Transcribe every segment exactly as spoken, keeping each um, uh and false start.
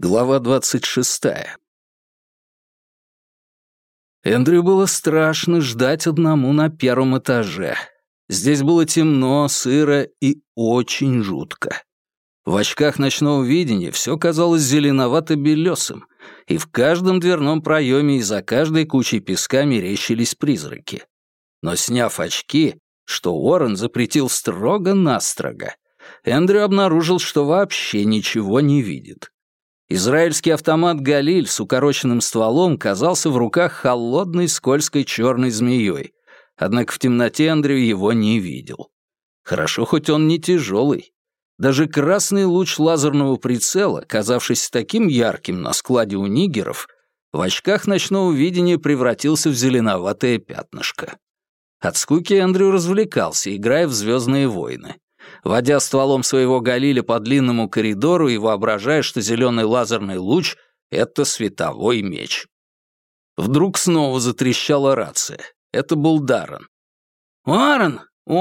Глава двадцать шестая. Эндрю было страшно ждать одному на первом этаже. Здесь было темно, сыро и очень жутко. В очках ночного видения все казалось зеленовато-белесым, и в каждом дверном проеме и за каждой кучей песка мерещились призраки. Но сняв очки, что Уоррен запретил строго-настрого, Эндрю обнаружил, что вообще ничего не видит. Израильский автомат «Галиль» с укороченным стволом казался в руках холодной скользкой черной змеей, однако в темноте Эндрю его не видел. Хорошо, хоть он не тяжелый. Даже красный луч лазерного прицела, казавшийся таким ярким на складе у нигеров, в очках ночного видения превратился в зеленоватое пятнышко. От скуки Эндрю развлекался, играя в «Звездные войны». Водя стволом своего галиля по длинному коридору и воображая, что зеленый лазерный луч — это световой меч. Вдруг снова затрещала рация. Это был Даррен. «Уоррен!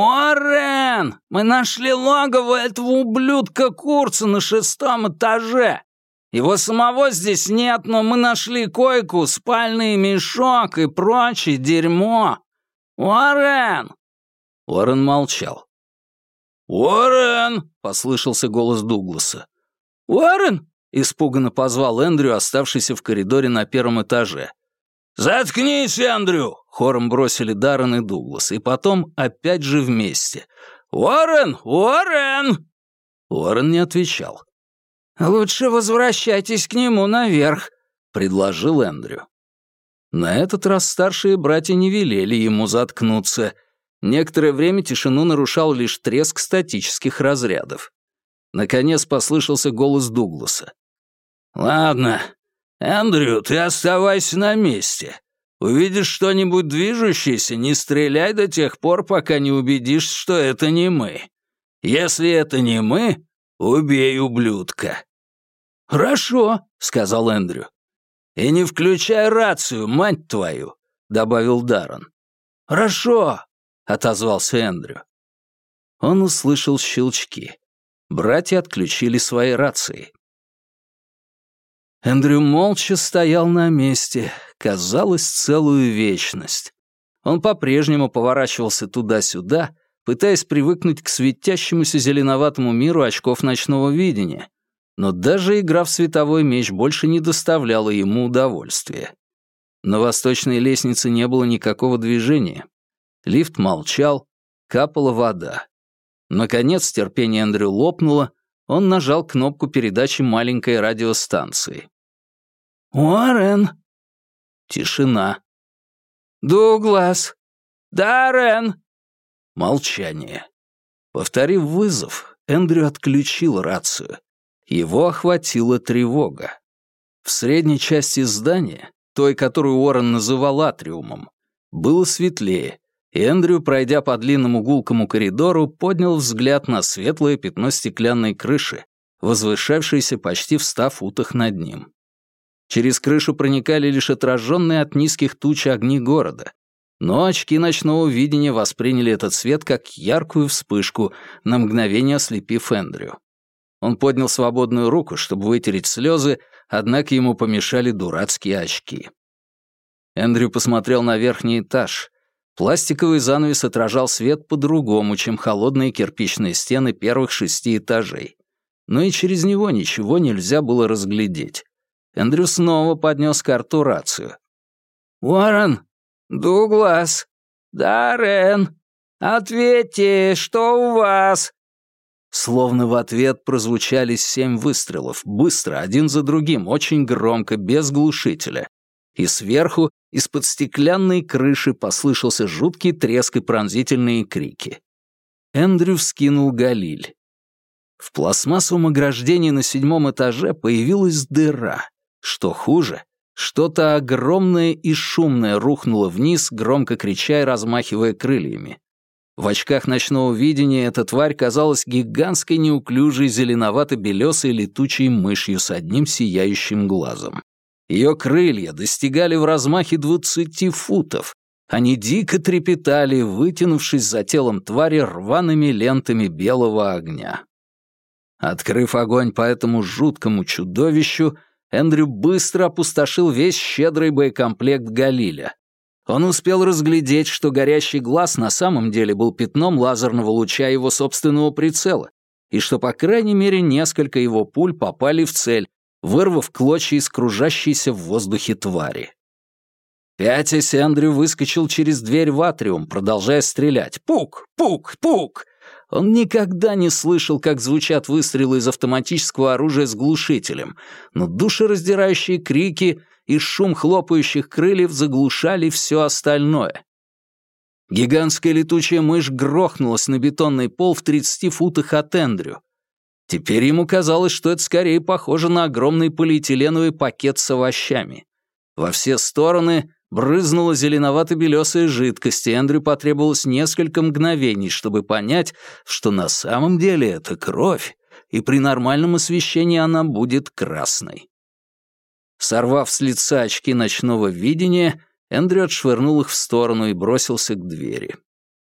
Уоррен! Мы нашли логово этого ублюдка Курца на шестом этаже! Его самого здесь нет, но мы нашли койку, спальный мешок и прочее дерьмо! Уоррен!» Уоррен молчал. «Уоррен!» — послышался голос Дугласа. «Уоррен!» — испуганно позвал Эндрю, оставшийся в коридоре на первом этаже. «Заткнись, Эндрю!» — хором бросили Даррен и Дуглас, и потом опять же вместе. «Уоррен! Уоррен!» Уоррен не отвечал. «Лучше возвращайтесь к нему наверх», — предложил Эндрю. На этот раз старшие братья не велели ему заткнуться. Некоторое время тишину нарушал лишь треск статических разрядов. Наконец послышался голос Дугласа. «Ладно, Эндрю, ты оставайся на месте. Увидишь что-нибудь движущееся, не стреляй до тех пор, пока не убедишься, что это не мы. Если это не мы, убей ублюдка». «Хорошо», — сказал Эндрю. «И не включай рацию, мать твою», — добавил Даррен. «Хорошо», — отозвался Эндрю. Он услышал щелчки. Братья отключили свои рации. Эндрю молча стоял на месте, казалось, целую вечность. Он по-прежнему поворачивался туда-сюда, пытаясь привыкнуть к светящемуся зеленоватому миру очков ночного видения, но даже игра в световой меч больше не доставляла ему удовольствия. На восточной лестнице не было никакого движения. Лифт молчал, капала вода. Наконец терпение Эндрю лопнуло, он нажал кнопку передачи маленькой радиостанции. «Уоррен!» Тишина. «Дуглас! Даррен!» Молчание. Повторив вызов, Эндрю отключил рацию. Его охватила тревога. В средней части здания, той, которую Уоррен называл атриумом, было светлее, и Эндрю, пройдя по длинному гулкому коридору, поднял взгляд на светлое пятно стеклянной крыши, возвышавшееся почти в ста футах над ним. Через крышу проникали лишь отраженные от низких туч огни города, но очки ночного видения восприняли этот свет как яркую вспышку, на мгновение ослепив Эндрю. Он поднял свободную руку, чтобы вытереть слезы, однако ему помешали дурацкие очки. Эндрю посмотрел на верхний этаж. Пластиковый занавес отражал свет по-другому, чем холодные кирпичные стены первых шести этажей. Но и через него ничего нельзя было разглядеть. Эндрю снова поднес к рту рацию. «Уоррен! Дуглас! Даррен! Ответьте, что у вас?» Словно в ответ прозвучали семь выстрелов, быстро, один за другим, очень громко, без глушителя. И сверху, из-под стеклянной крыши, послышался жуткий треск и пронзительные крики. Эндрю вскинул галиль. В пластмассовом ограждении на седьмом этаже появилась дыра. Что хуже, что-то огромное и шумное рухнуло вниз, громко крича и размахивая крыльями. В очках ночного видения эта тварь казалась гигантской неуклюжей зеленовато-белесой летучей мышью с одним сияющим глазом. Ее крылья достигали в размахе двадцати футов. Они дико трепетали, вытянувшись за телом твари рваными лентами белого огня. Открыв огонь по этому жуткому чудовищу, Эндрю быстро опустошил весь щедрый боекомплект Галиля. Он успел разглядеть, что горящий глаз на самом деле был пятном лазерного луча его собственного прицела, и что, по крайней мере, несколько его пуль попали в цель, вырвав клочья из кружащейся в воздухе твари. Пятясь, Эндрю выскочил через дверь в атриум, продолжая стрелять. Пук! Пук! Пук! Он никогда не слышал, как звучат выстрелы из автоматического оружия с глушителем, но душераздирающие крики и шум хлопающих крыльев заглушали все остальное. Гигантская летучая мышь грохнулась на бетонный пол в тридцати футах от Эндрю. Теперь ему казалось, что это скорее похоже на огромный полиэтиленовый пакет с овощами. Во все стороны брызнула зеленовато-белесая жидкость, и Эндрю потребовалось несколько мгновений, чтобы понять, что на самом деле это кровь, и при нормальном освещении она будет красной. Сорвав с лица очки ночного видения, Эндрю отшвырнул их в сторону и бросился к двери.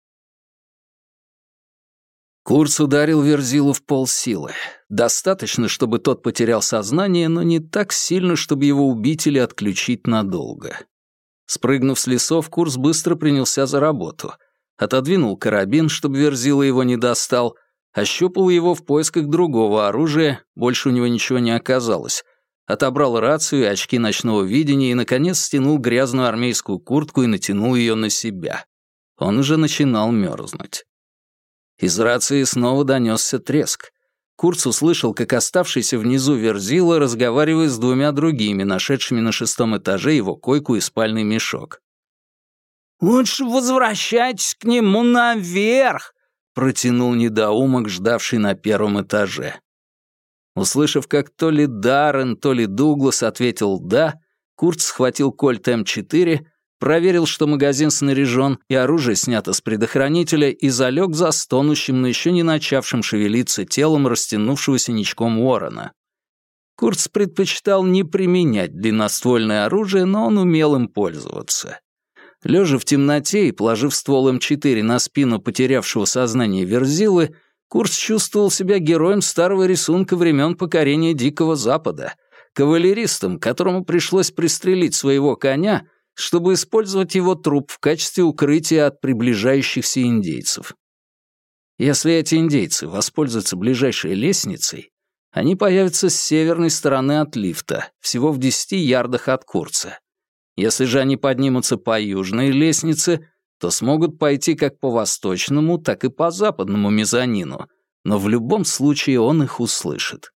Курц ударил Верзилу в полсилы. Достаточно, чтобы тот потерял сознание, но не так сильно, чтобы его убить или отключить надолго. Спрыгнув с лесов, Курц быстро принялся за работу. Отодвинул карабин, чтобы Верзила его не достал, ощупал его в поисках другого оружия, больше у него ничего не оказалось. Отобрал рацию и очки ночного видения и, наконец, стянул грязную армейскую куртку и натянул ее на себя. Он уже начинал мерзнуть. Из рации снова донесся треск. Курц услышал, как оставшийся внизу Верзила разговаривает с двумя другими, нашедшими на шестом этаже его койку и спальный мешок. «Лучше возвращайтесь к нему наверх!» — протянул недоумок, ждавший на первом этаже. Услышав, как то ли Даррен, то ли Дуглас ответил «да», Курц схватил кольт эм четыре, проверил, что магазин снаряжен и оружие снято с предохранителя, и залег за стонущим, но еще не начавшим шевелиться телом растянувшегося ничком Уоррена. Курц предпочитал не применять длинноствольное оружие, но он умел им пользоваться. Лежа в темноте и положив ствол эм четыре на спину потерявшего сознание Верзилы, Курц чувствовал себя героем старого рисунка времен покорения Дикого Запада, кавалеристом, которому пришлось пристрелить своего коня, чтобы использовать его труп в качестве укрытия от приближающихся индейцев. Если эти индейцы воспользуются ближайшей лестницей, они появятся с северной стороны от лифта, всего в десяти ярдах от Курца. Если же они поднимутся по южной лестнице, то смогут пойти как по восточному, так и по западному мезонину, но в любом случае он их услышит.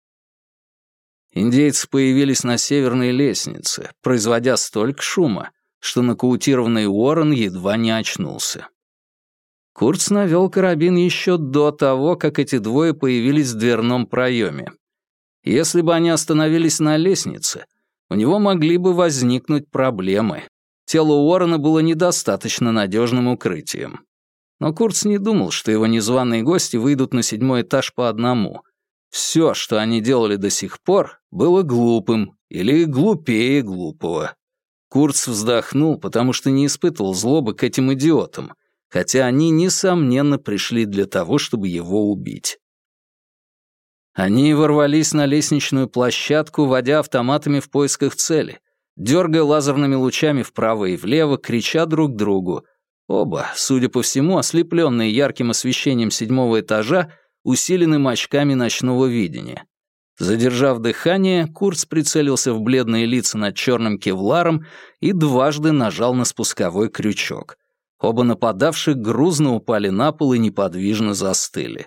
Индейцы появились на северной лестнице, производя столько шума, что нокаутированный Уоррен едва не очнулся. Курц навел карабин еще до того, как эти двое появились в дверном проеме. Если бы они остановились на лестнице, у него могли бы возникнуть проблемы. Тело Уоррена было недостаточно надежным укрытием. Но Курц не думал, что его незваные гости выйдут на седьмой этаж по одному. Все, что они делали до сих пор, было глупым или глупее глупого. Курц вздохнул, потому что не испытывал злобы к этим идиотам, хотя они, несомненно, пришли для того, чтобы его убить. Они ворвались на лестничную площадку, водя автоматами в поисках цели, дергая лазерными лучами вправо и влево, крича друг другу. Оба, судя по всему, ослепленные ярким освещением седьмого этажа, усиленным очками ночного видения. Задержав дыхание, Курц прицелился в бледные лица над черным кевларом и дважды нажал на спусковой крючок. Оба нападавших грузно упали на пол и неподвижно застыли.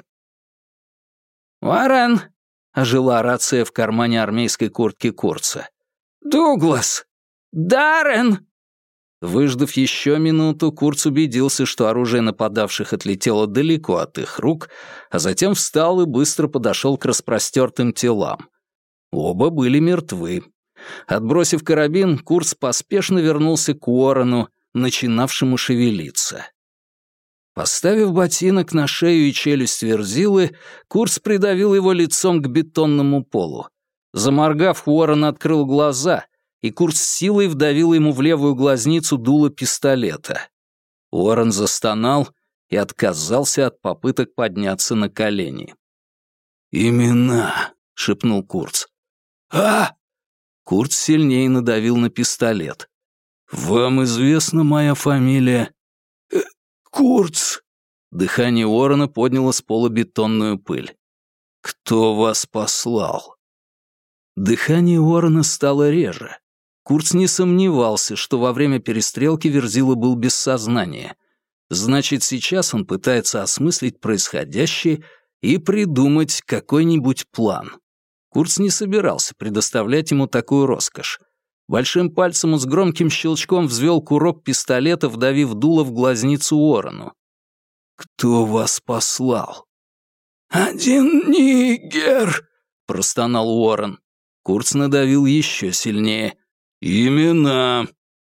«Уоррен!» — ожила рация в кармане армейской куртки Курца. «Дуглас! Даррен!» Выждав еще минуту, Курц убедился, что оружие нападавших отлетело далеко от их рук, а затем встал и быстро подошел к распростертым телам. Оба были мертвы. Отбросив карабин, Курц поспешно вернулся к Уоррену, начинавшему шевелиться. Поставив ботинок на шею и челюсть Верзилы, Курц придавил его лицом к бетонному полу. Заморгав, Уоррен открыл глаза, и Курц с силой вдавил ему в левую глазницу дуло пистолета. Уоррен застонал и отказался от попыток подняться на колени. «Имена», — шепнул Курц. «А?» Курц сильнее надавил на пистолет. «Вам известна моя фамилия?» э, «Курц». Дыхание Уоррена подняло с пола бетонную пыль. «Кто вас послал?» Дыхание Уоррена стало реже. Курц не сомневался, что во время перестрелки Верзила был без сознания. Значит, сейчас он пытается осмыслить происходящее и придумать какой-нибудь план. Курц не собирался предоставлять ему такую роскошь. Большим пальцем он с громким щелчком взвел курок пистолета, вдавив дуло в глазницу Уоррену. «Кто вас послал?» «Один нигер», — простонал Уоррен. Курц надавил еще сильнее. «Имена».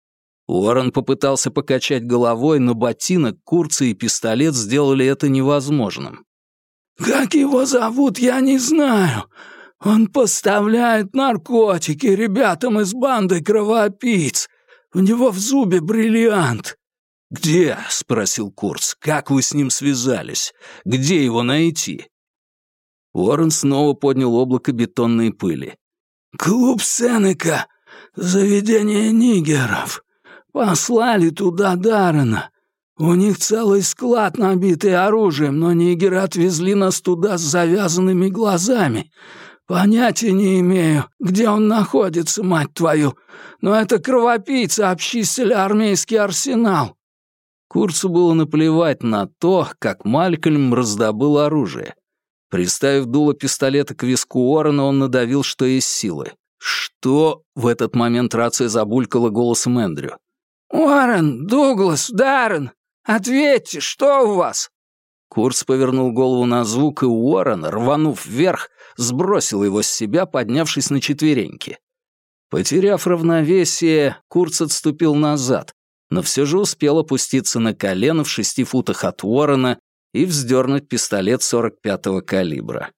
Уоррен попытался покачать головой, но ботинок, Курца и пистолет сделали это невозможным. «Как его зовут, я не знаю. Он поставляет наркотики ребятам из банды кровопийц. У него в зубе бриллиант». «Где?» — спросил Курц. «Как вы с ним связались? Где его найти?» Уоррен снова поднял облако бетонной пыли. «Клуб Сенека. Заведение нигеров. Послали туда Даррена. У них целый склад, набитый оружием, но нигеры отвезли нас туда с завязанными глазами. Понятия не имею, где он находится, мать твою, но это кровопийцы обчистили армейский арсенал». Курцу было наплевать на то, как Малькольм раздобыл оружие. Приставив дуло пистолета к виску Уоррена, он надавил, что есть силы. «Что?» — в этот момент рация забулькала голосом Эндрю. «Уоррен, Дуглас, Даррен, ответьте, что у вас?» Курц повернул голову на звук, и Уоррен, рванув вверх, сбросил его с себя, поднявшись на четвереньки. Потеряв равновесие, Курц отступил назад, но все же успел опуститься на колено в шести футах от Уоррена и вздернуть пистолет сорок пятого калибра.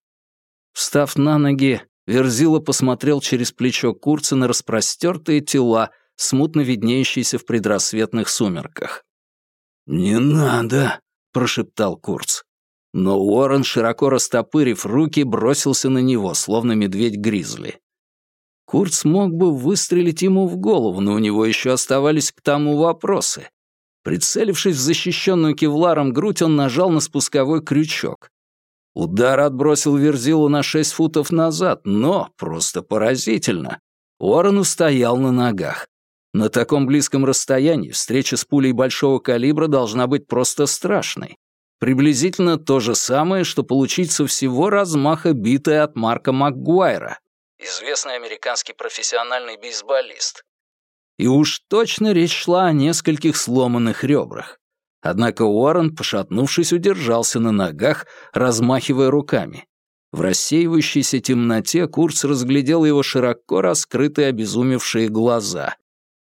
Встав на ноги, Верзила посмотрел через плечо Курца на распростертые тела, смутно виднеющиеся в предрассветных сумерках. «Не надо», — прошептал Курц. Но Уоррен, широко растопырив руки, бросился на него, словно медведь-гризли. Курц мог бы выстрелить ему в голову, но у него еще оставались к тому вопросы. Прицелившись в защищенную кевларом грудь, он нажал на спусковой крючок. Удар отбросил Верзилу на шесть футов назад, но, просто поразительно, Уоррен устоял на ногах. На таком близком расстоянии встреча с пулей большого калибра должна быть просто страшной. Приблизительно то же самое, что получить со всего размаха битой от Марка Макгуайра, известный американский профессиональный бейсболист. И уж точно речь шла о нескольких сломанных ребрах. Однако Уоррен, пошатнувшись, удержался на ногах, размахивая руками. В рассеивающейся темноте Курц разглядел его широко раскрытые обезумевшие глаза.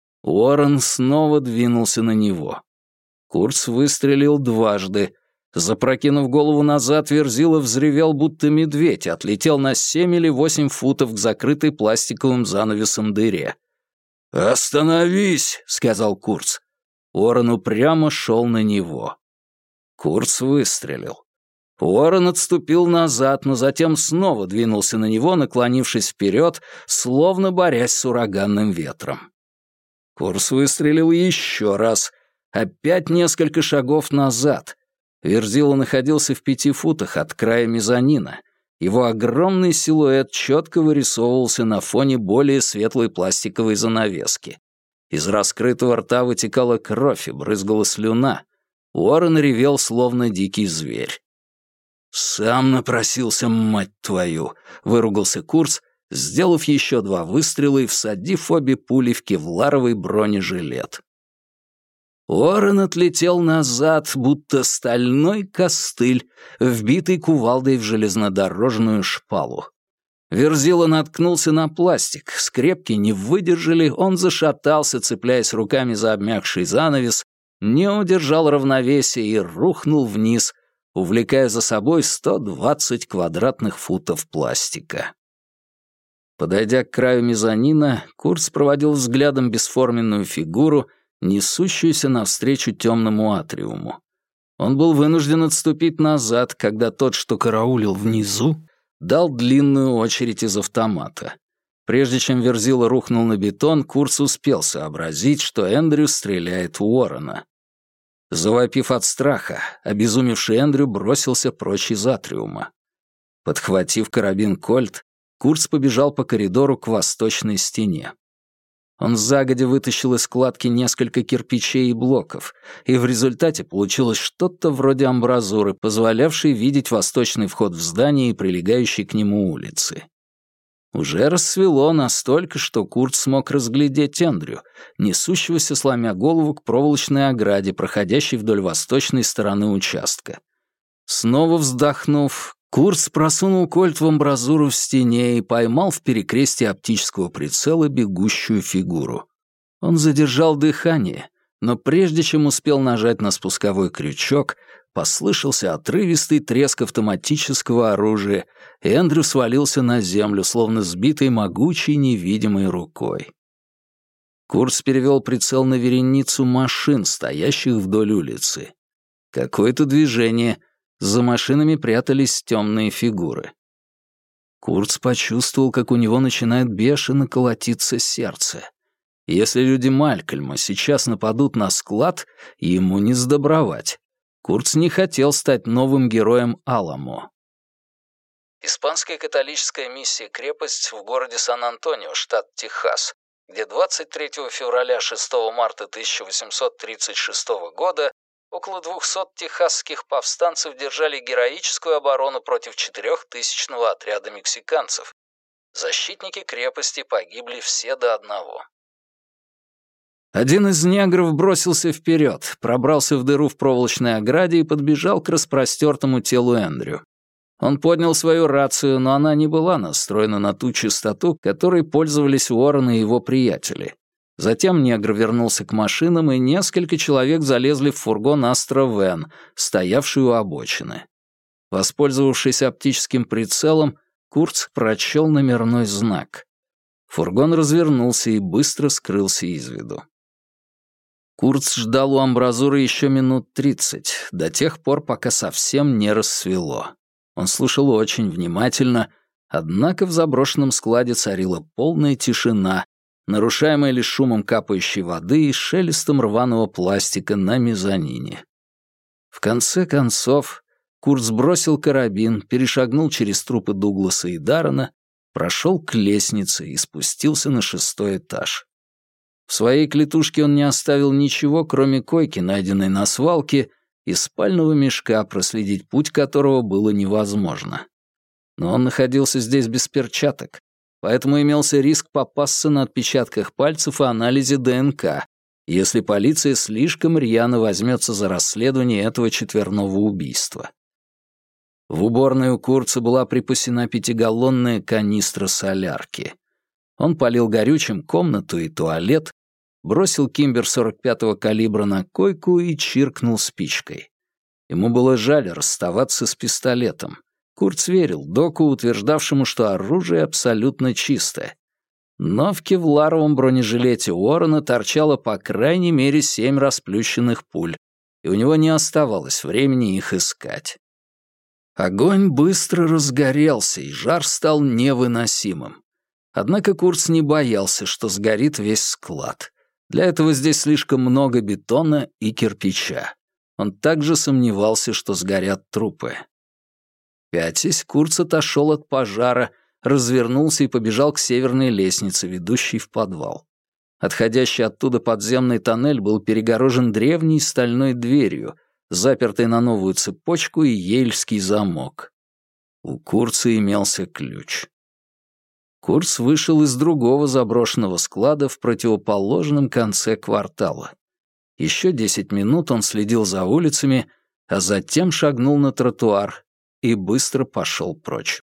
Уоррен снова двинулся на него. Курц выстрелил дважды. Запрокинув голову назад, Верзила взревел, будто медведь, отлетел на семь или восемь футов к закрытой пластиковым занавесом дыре. «Остановись!» — сказал Курц. Уоррен упрямо шел на него. Курц выстрелил. Уоррен отступил назад, но затем снова двинулся на него, наклонившись вперед, словно борясь с ураганным ветром. Курц выстрелил еще раз, опять несколько шагов назад. Верзила находился в пяти футах от края мезонина. Его огромный силуэт четко вырисовывался на фоне более светлой пластиковой занавески. Из раскрытого рта вытекала кровь и брызгала слюна. Уоррен ревел, словно дикий зверь. «Сам напросился, мать твою!» — выругался Курц, сделав еще два выстрела и всадив обе пули в кевларовый бронежилет. Уоррен отлетел назад, будто стальной костыль, вбитый кувалдой в железнодорожную шпалу. Верзила наткнулся на пластик, скрепки не выдержали, он зашатался, цепляясь руками за обмякший занавес, не удержал равновесия и рухнул вниз, увлекая за собой сто двадцать квадратных футов пластика. Подойдя к краю мезонина, Курц проводил взглядом бесформенную фигуру, несущуюся навстречу темному атриуму. Он был вынужден отступить назад, когда тот, что караулил внизу, дал длинную очередь из автомата. Прежде чем Верзила рухнул на бетон, Курц успел сообразить, что Эндрю стреляет в Уоррена. Завопив от страха, обезумевший Эндрю бросился прочь из атриума. Подхватив карабин Кольт, Курц побежал по коридору к восточной стене. Он загодя вытащил из складки несколько кирпичей и блоков, и в результате получилось что-то вроде амбразуры, позволявшей видеть восточный вход в здание и прилегающие к нему улицы. Уже рассвело настолько, что Курц смог разглядеть Эндрю, несущегося, сломя голову, к проволочной ограде, проходящей вдоль восточной стороны участка. Снова вздохнув, Курц просунул кольт в амбразуру в стене и поймал в перекрестии оптического прицела бегущую фигуру. Он задержал дыхание, но прежде чем успел нажать на спусковой крючок, послышался отрывистый треск автоматического оружия, и Эндрю свалился на землю, словно сбитый могучей невидимой рукой. Курц перевел прицел на вереницу машин, стоящих вдоль улицы. Какое-то движение. За машинами прятались темные фигуры. Курц почувствовал, как у него начинает бешено колотиться сердце. Если люди Малькольма сейчас нападут на склад, ему не сдобровать. Курц не хотел стать новым героем Аламо. Испанская католическая миссия «Крепость» в городе Сан-Антонио, штат Техас, где двадцать третьего февраля — шестого марта тысяча восемьсот тридцать шестого года около двухсот техасских повстанцев держали героическую оборону против четырехтысячного отряда мексиканцев. Защитники крепости погибли все до одного. Один из негров бросился вперед, пробрался в дыру в проволочной ограде и подбежал к распростертому телу Эндрю. Он поднял свою рацию, но она не была настроена на ту частоту, которой пользовались Уоррен и его приятели. Затем негр вернулся к машинам, и несколько человек залезли в фургон Астра Вен, стоявший у обочины. Воспользовавшись оптическим прицелом, Курц прочел номерной знак. Фургон развернулся и быстро скрылся из виду. Курц ждал у амбразуры еще минут тридцать, до тех пор, пока совсем не рассвело. Он слушал очень внимательно, однако в заброшенном складе царила полная тишина, нарушаемая лишь шумом капающей воды и шелестом рваного пластика на мезонине. В конце концов, Курц бросил карабин, перешагнул через трупы Дугласа и Даррена, прошел к лестнице и спустился на шестой этаж. В своей клетушке он не оставил ничего, кроме койки, найденной на свалке, и спального мешка, проследить путь которого было невозможно. Но он находился здесь без перчаток, поэтому имелся риск попасться на отпечатках пальцев и анализе ДНК, если полиция слишком рьяно возьмется за расследование этого четверного убийства. В уборной у Курца была припасена пятигаллонная канистра солярки. Он полил горючим комнату и туалет, бросил кимбер сорок пятого калибра на койку и чиркнул спичкой. Ему было жаль расставаться с пистолетом. Курц верил доку, утверждавшему, что оружие абсолютно чистое. Но в кевларовом бронежилете Уоррена торчало по крайней мере семь расплющенных пуль, и у него не оставалось времени их искать. Огонь быстро разгорелся, и жар стал невыносимым. Однако Курц не боялся, что сгорит весь склад. Для этого здесь слишком много бетона и кирпича. Он также сомневался, что сгорят трупы. Пятясь, Курц отошел от пожара, развернулся и побежал к северной лестнице, ведущей в подвал. Отходящий оттуда подземный тоннель был перегорожен древней стальной дверью, запертой на новую цепочку и ейльский замок. У Курца имелся ключ. Курц вышел из другого заброшенного склада в противоположном конце квартала. Еще десять минут он следил за улицами, а затем шагнул на тротуар и быстро пошел прочь.